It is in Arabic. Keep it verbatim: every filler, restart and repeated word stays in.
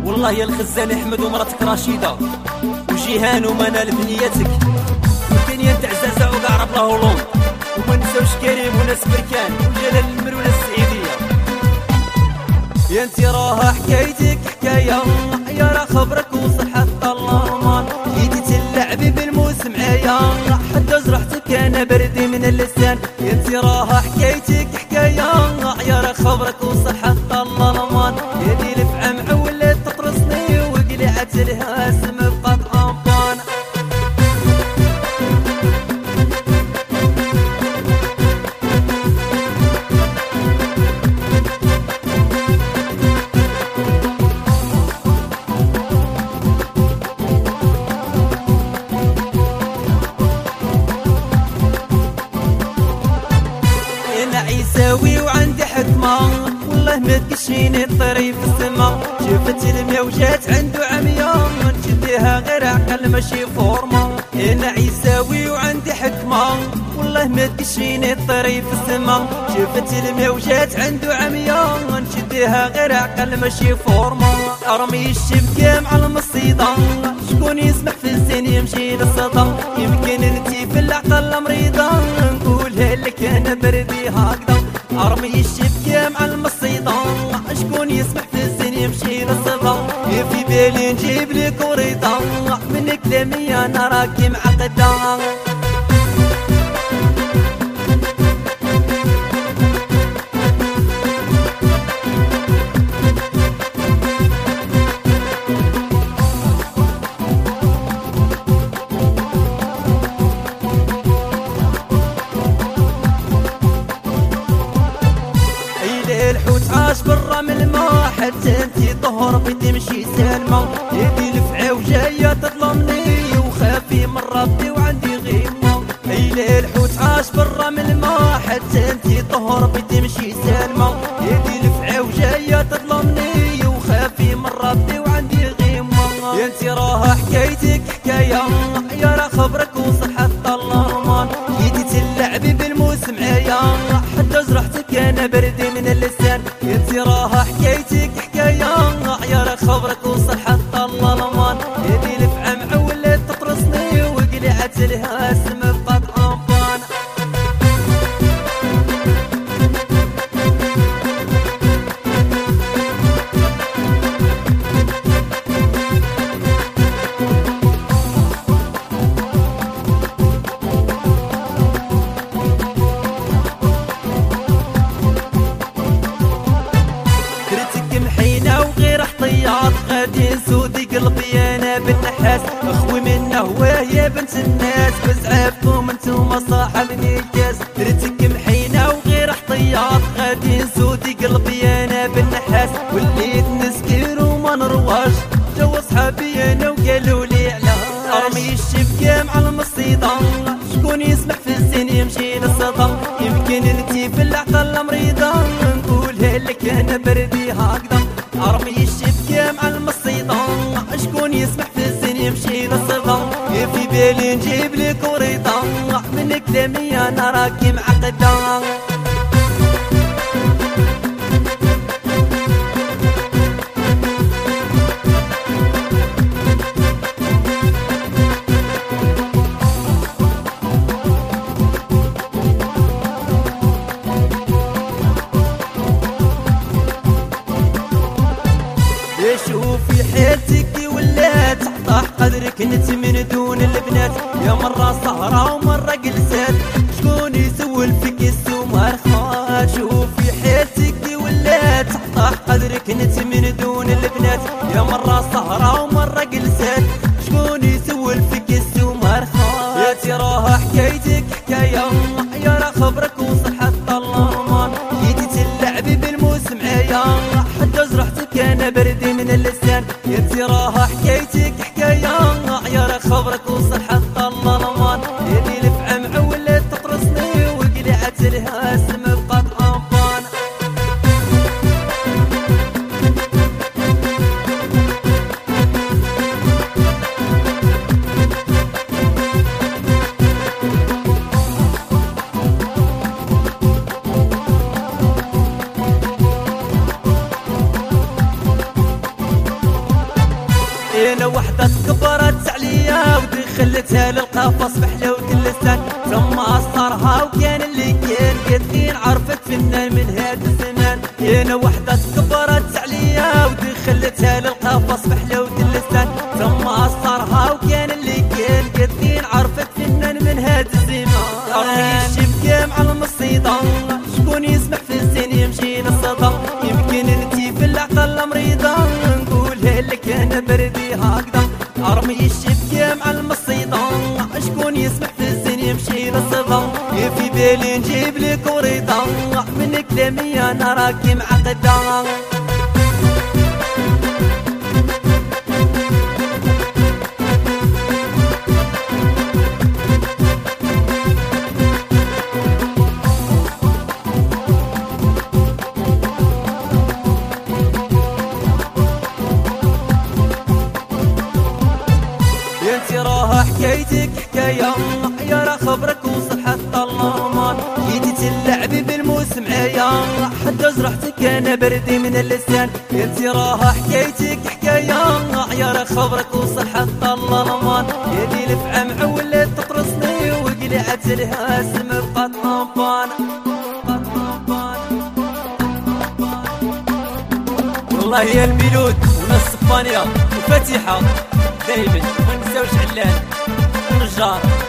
والله يا الخزان احمد ومراتك رشيده وجيهان ومنال بنيتك وكنيان تاع زعزع وقعرب له لون وما نساوش كريم وناس بركان وجلال المرونه السعيديه. يا انتي راها حكايتك حكايه يا راه خبرك وصحة الله جيتي تلعبي بالموس معايا حتى جرحتك انا بردي من اللسان. يا انتي راها حكايتك حكايه يا راه خبرك وصحة الله يا دي الفعم ولات تطرسني وقلعت لها اسم بقات امبان. عيساوي وعندي حكمة والله ما تكشيني الطري في السما شفت الميا وجات عنده عمية نشديها غير عقل ماشي فورمة. انا عيساوي وعندي حكمة والله ما تكشيني الطري في السما شفت الميا وجات عنده عمية نشديها غير عقل ماشي فورمة. ارمي الشبكة مع المصيدة شكون يسمح في الزين يمشي للصدى يمكن انتي في العقل مريضة نقولها لك انا بردي هكذا. ارمي الشبكة مع المصيدة شكون يسمح في الزين يمشي للصدى في بالي نجيب لك وريضة من كلامي انا راكي معقدة. الحوت عاش بالرمل ما حتى انتي طهر بتمشي سالمة يدي الفعا وجاية تظلمني وخافي من ربي وعندي غيمة. ايلا الحوت عاش بالرمل ما حتى انتي طهر بتمشي سالمة يدي الفعا وجاية تظلمني وخافي من ربي وعندي غيمة. يا انتي راها حكايتك حكاية يا راه خبرك وصحة الله جيتي تلعبي بالموس معايا حتى جرحتك انا بردي من اللسان. يا انتي راها حكايتك حكايه يا راه خبرك وصحة الله يا دي الفعم ولات تطرسني وقلعت لها اسم بقات امبان. غادي نسودي قلبي انا بالنحاس اخوي منه وهي بنت الناس بزعافكم انتوما صاحبني الكاس درتك محينه وغير احتياط غادي نسودي قلبي انا بالنحاس وليت نسكر وما نرواش جوا صحابي انا وقالوا لي علاش. ارمي الشبكه مع المصيده شكون يسمح في الزين يمشي للصدى يمكن انتي في العقل مريضه نقولها لك انا بردي هكذا. ارمي الشبكة مع المصيدة شكون يسمح في الزين يمشي للصدى في بالي نجيب لك وريضة من كلامي انا راكي معقدة. شوفي حياتك ولات طاح قدرك انت من دون البنات يا مرة سهرة ومرة جلسات شكون يسول فيك السمار خات. شوفي حياتك ولات طاح قدرك انت من دون البنات يا مرة سهرة ومرة جلسات شكون يسول فيك السمار خات. يا تراها حكايتك حكاية يا راه خبرك وصحة الله جيتي تلعبي بالموس معايا حتى جرحتك انا بردي من اللسان. يا انتي راها حكايتك حكايه يا راه خبرك وصحة الله يا دي الفعم ولات تطرسني وقلعت لها اسم بقات امبان. انا وحدة كبرت عليا ودخلتها للقفص بحلاوة اللسان ثم اصرها وكان اللي كان قادرين عرفت فنان من هذا الزمان. انا وحدة كبرت عليا ودخلتها للقفص بحلاوة اللسان ثم اصرها وكان اللي كان قادرين عرفت فنان من هذا الزمان. ارمي الشبكة مع المصيدة شكون يسمح في الزين يمشي للصدى يمكن انتي في العقل مريضة نقولها لك انا بردي هكذا. ارمي الشبكة مع المصيدة شكون يسمح في الزين يمشي للصدى في بالي نجيب لك وريضة من كلامي انا راكي معقدة. انتي راه حكايتك حكاية يا راه خبرك وصل حتى اللامان جيتي تلعبي بالموس معايا حتى جرحتك انا بردي من اللسان. انتي راه حكايتك حكاية يا راه خبرك وصل حتى اللامان يدي الفعم ولات تطرسني وقلعت لها اسم بقات طنبان. والله يا الميلود وناس اسبانيا وفاتحة دايما ما نساوش علان ونجار